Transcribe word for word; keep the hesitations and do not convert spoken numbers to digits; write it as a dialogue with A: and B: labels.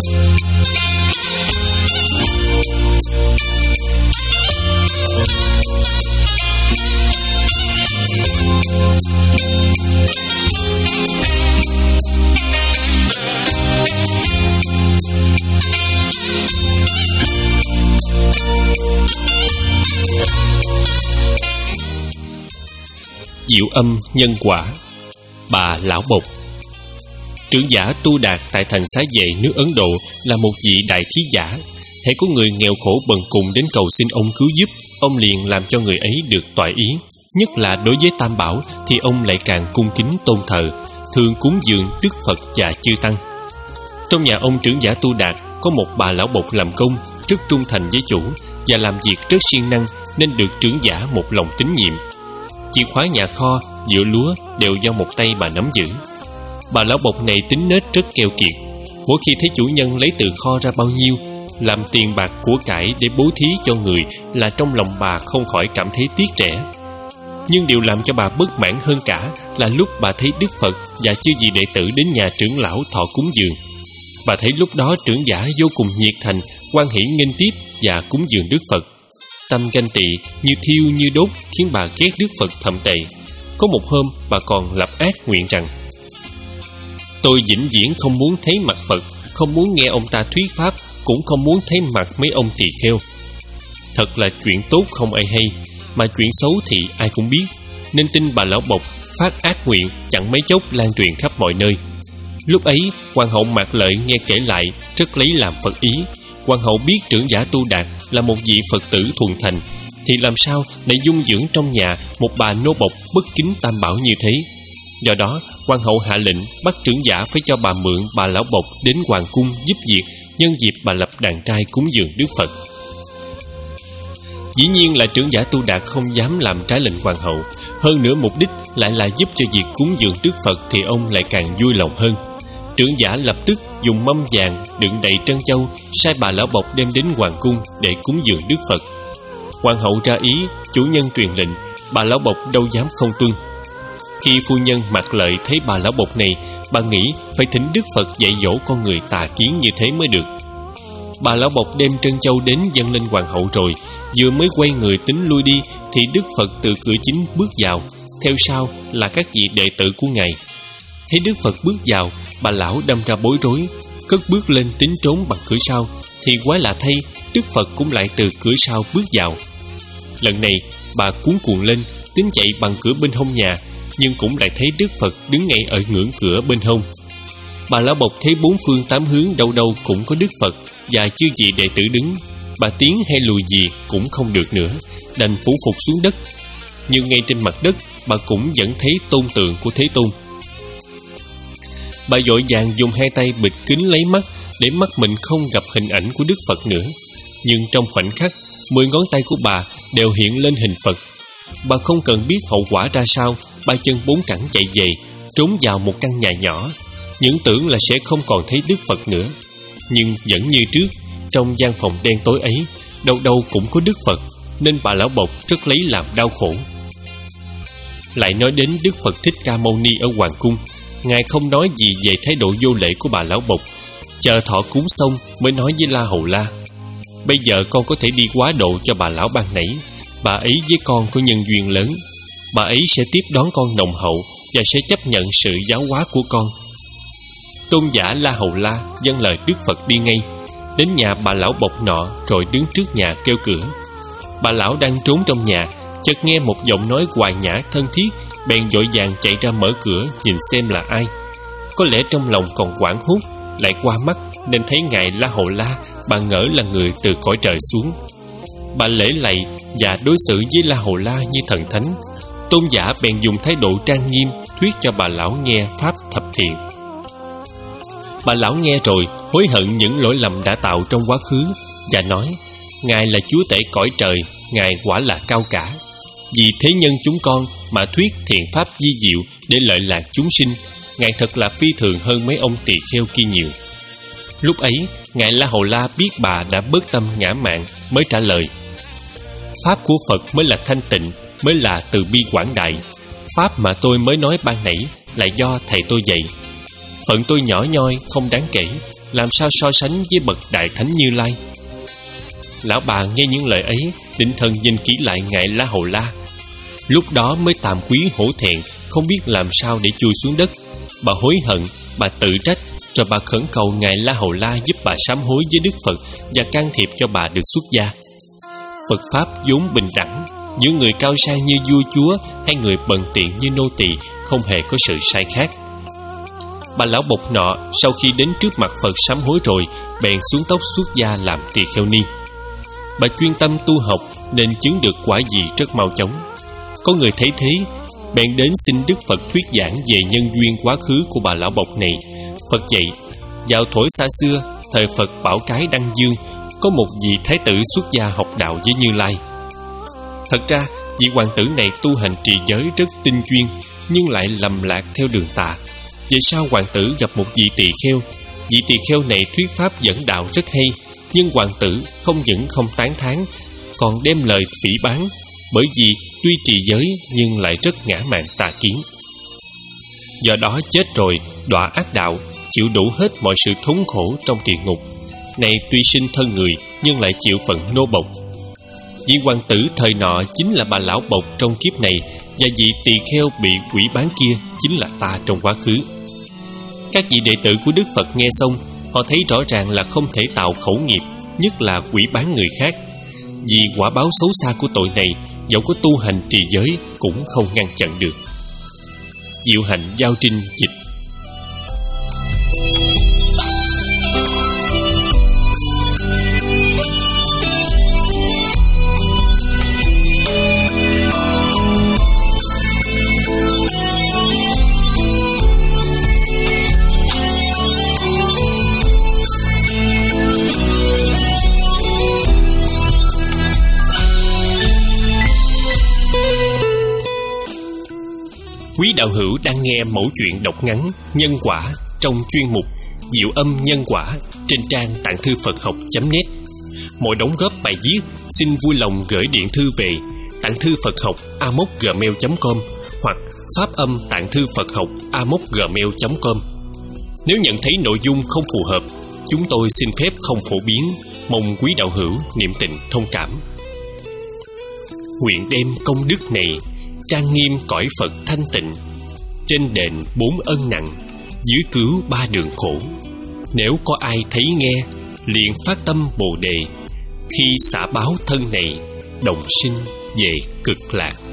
A: Diệu âm nhân quả. Bà Lão Bộc. Trưởng giả Tu Đạt tại thành Xá Vệ nước Ấn Độ là một vị đại thí giả. Hễ có người nghèo khổ bần cùng đến cầu xin ông cứu giúp, ông liền làm cho người ấy được toại ý. Nhất là đối với Tam Bảo thì ông lại càng cung kính tôn thờ, thường cúng dường Đức Phật và chư tăng. Trong nhà ông trưởng giả Tu Đạt có một bà Lão Bộc làm công, rất trung thành với chủ và làm việc rất siêng năng, nên được trưởng giả một lòng tín nhiệm. Chìa khóa nhà kho, dựa lúa đều do một tay bà nắm giữ. Bà Lão Bộc này tính nết rất keo kiệt. Mỗi khi thấy chủ nhân lấy từ kho ra bao nhiêu, làm tiền bạc của cải để bố thí cho người, là trong lòng bà không khỏi cảm thấy tiếc rẻ. Nhưng điều làm cho bà bất mãn hơn cả là lúc bà thấy Đức Phật và chư vị đệ tử đến nhà trưởng lão thọ cúng dường. Bà thấy lúc đó trưởng giả vô cùng nhiệt thành, hoan hỉ nghênh tiếp và cúng dường Đức Phật. Tâm ganh tị như thiêu như đốt khiến bà ghét Đức Phật thậm tệ. Có một hôm bà còn lập ác nguyện rằng: tôi vĩnh viễn không muốn thấy mặt Phật, không muốn nghe ông ta thuyết pháp, cũng không muốn thấy mặt mấy ông tỳ kheo. Thật là chuyện tốt không ai hay, mà chuyện xấu thì ai cũng biết, nên tin bà Lão Bộc phát ác nguyện chẳng mấy chốc lan truyền khắp mọi nơi. Lúc ấy hoàng hậu Mạc Lợi nghe kể lại rất lấy làm Phật ý. Hoàng hậu biết trưởng giả Tu Đạt là một vị Phật tử thuần thành, thì làm sao lại dung dưỡng trong nhà một bà nô bộc bất kính Tam Bảo như thế. Do đó hoàng hậu hạ lệnh bắt trưởng giả phải cho bà mượn bà Lão Bộc đến hoàng cung giúp việc, nhân dịp bà lập đàn trai cúng dường Đức Phật. Dĩ nhiên là trưởng giả Tu Đạt không dám làm trái lệnh hoàng hậu. Hơn nữa mục đích lại là giúp cho việc cúng dường Đức Phật, thì ông lại càng vui lòng hơn. Trưởng giả lập tức dùng mâm vàng đựng đầy trân châu, sai bà Lão Bộc đem đến hoàng cung để cúng dường Đức Phật. Hoàng hậu ra ý, chủ nhân truyền lệnh, bà Lão Bộc đâu dám không tuân. Khi phu nhân Mạc Lợi thấy bà Lão Bộc này, bà nghĩ phải thỉnh Đức Phật dạy dỗ con người tà kiến như thế mới được. Bà Lão Bộc đem trân châu đến dâng lên hoàng hậu rồi, vừa mới quay người tính lui đi thì Đức Phật từ cửa chính bước vào, theo sau là các vị đệ tử của ngài. Thấy Đức Phật bước vào, bà lão đâm ra bối rối, cất bước lên tính trốn bằng cửa sau, thì quái lạ thay, Đức Phật cũng lại từ cửa sau bước vào. Lần này bà cuống cuồng lên, tính chạy bằng cửa bên hông nhà, nhưng cũng lại thấy Đức Phật đứng ngay ở ngưỡng cửa bên hông. Bà Lão Bộc thấy bốn phương tám hướng đâu đâu cũng có Đức Phật và chư vị đệ tử đứng. Bà tiến hay lùi gì cũng không được nữa, đành phủ phục xuống đất. Nhưng ngay trên mặt đất, bà cũng vẫn thấy tôn tượng của Thế Tôn. Bà vội vàng dùng hai tay bịt kín lấy mắt, để mắt mình không gặp hình ảnh của Đức Phật nữa. Nhưng trong khoảnh khắc, mười ngón tay của bà đều hiện lên hình Phật. Bà không cần biết hậu quả ra sao, ba chân bốn cẳng chạy về, trốn vào một căn nhà nhỏ, những tưởng là sẽ không còn thấy Đức Phật nữa. Nhưng vẫn như trước, trong gian phòng đen tối ấy, đâu đâu cũng có Đức Phật, nên bà Lão Bộc rất lấy làm đau khổ. Lại nói đến Đức Phật Thích Ca Mâu Ni ở hoàng cung, ngài không nói gì về thái độ vô lễ của bà Lão Bộc. Chờ thọ cúng xong mới nói với La Hầu La: bây giờ con có thể đi quá độ cho bà lão ban nãy. Bà ấy với con có nhân duyên lớn, bà ấy sẽ tiếp đón con nồng hậu và sẽ chấp nhận sự giáo hóa của con. Tôn giả La Hầu La dâng lời Đức Phật đi ngay, đến nhà bà lão Bộc nọ rồi đứng trước nhà kêu cửa. Bà lão đang trốn trong nhà, chợt nghe một giọng nói hòa nhã thân thiết, bèn vội vàng chạy ra mở cửa nhìn xem là ai. Có lẽ trong lòng còn hoảng hốt, lại qua mắt nên thấy ngài La Hầu La, bà ngỡ là người từ cõi trời xuống. Bà lễ lạy và đối xử với La Hầu La như thần thánh. Tôn giả bèn dùng thái độ trang nghiêm thuyết cho bà lão nghe pháp thập thiện. Bà lão nghe rồi hối hận những lỗi lầm đã tạo trong quá khứ và nói: ngài là chúa tể cõi trời, ngài quả là cao cả. Vì thế nhân chúng con mà thuyết thiện pháp di diệu để lợi lạc chúng sinh, ngài thật là phi thường hơn mấy ông tỳ kheo kia nhiều. Lúc ấy ngài La Hầu La biết bà đã bớt tâm ngã mạn, mới trả lời: pháp của Phật mới là thanh tịnh, mới là từ bi quảng đại. Pháp mà tôi mới nói ban nãy là do thầy tôi dạy. Phận tôi nhỏ nhoi không đáng kể, làm sao so sánh với bậc Đại Thánh Như Lai. Lão bà nghe những lời ấy, định thần nhìn kỹ lại ngài La Hầu La. Lúc đó mới Tam Quý hổ thẹn, không biết làm sao để chui xuống đất. Bà hối hận, bà tự trách, rồi bà khẩn cầu ngài La Hầu La giúp bà sám hối với Đức Phật và can thiệp cho bà được xuất gia. Phật pháp vốn bình đẳng, giữa người cao sang như vua chúa hay người bần tiện như nô tỳ không hề có sự sai khác. Bà lão bộc nọ sau khi đến trước mặt Phật sám hối rồi, bèn xuống tóc xuất gia làm tỳ kheo ni. Bà chuyên tâm tu học nên chứng được quả gì rất mau chóng. Có người thấy thế, bèn đến xin Đức Phật thuyết giảng về nhân duyên quá khứ của bà lão bộc này. Phật dạy, vào thuở xa xưa, thời Phật Bảo Cái Đăng Dương, có một vị thái tử xuất gia học đạo với Như Lai. Thật ra, vị hoàng tử này tu hành trì giới rất tinh chuyên, nhưng lại lầm lạc theo đường tà. Về sau hoàng tử gặp một vị tỳ kheo. Vị tỳ kheo này thuyết pháp dẫn đạo rất hay, nhưng hoàng tử không những không tán thán, còn đem lời phỉ báng, bởi vì tuy trì giới nhưng lại rất ngã mạn tà kiến. Do đó chết rồi, đọa ác đạo, chịu đủ hết mọi sự thống khổ trong địa ngục. Này tuy sinh thân người nhưng lại chịu phận nô bộc. Vị hoàng tử thời nọ chính là bà lão bộc trong kiếp này, và vị tỳ kheo bị quỷ bán kia chính là ta trong quá khứ. Các vị đệ tử của Đức Phật nghe xong, họ thấy rõ ràng là không thể tạo khẩu nghiệp, nhất là quỷ bán người khác. Vì quả báo xấu xa của tội này, dẫu có tu hành trì giới cũng không ngăn chặn được. Diệu Hạnh Giao Trinh dịch. Quý đạo hữu đang nghe mẫu chuyện đọc ngắn Nhân Quả trong chuyên mục Diệu Âm Nhân Quả trên trang tạng thư Phật học chấm net. Mọi đóng góp bài viết xin vui lòng gửi điện thư về tạng thư Phật học a m o c gmail chấm com hoặc pháp âm tạng thư Phật học a m o c gmail chấm com. Nếu nhận thấy nội dung không phù hợp, chúng tôi xin phép không phổ biến, mong quý đạo hữu niệm tình thông cảm. Nguyện đem công đức này trang nghiêm cõi Phật thanh tịnh, trên đền bốn ân nặng, dưới cứu ba đường khổ. Nếu có ai thấy nghe, liền phát tâm Bồ Đề, khi xả báo thân này, đồng sinh về cực lạc.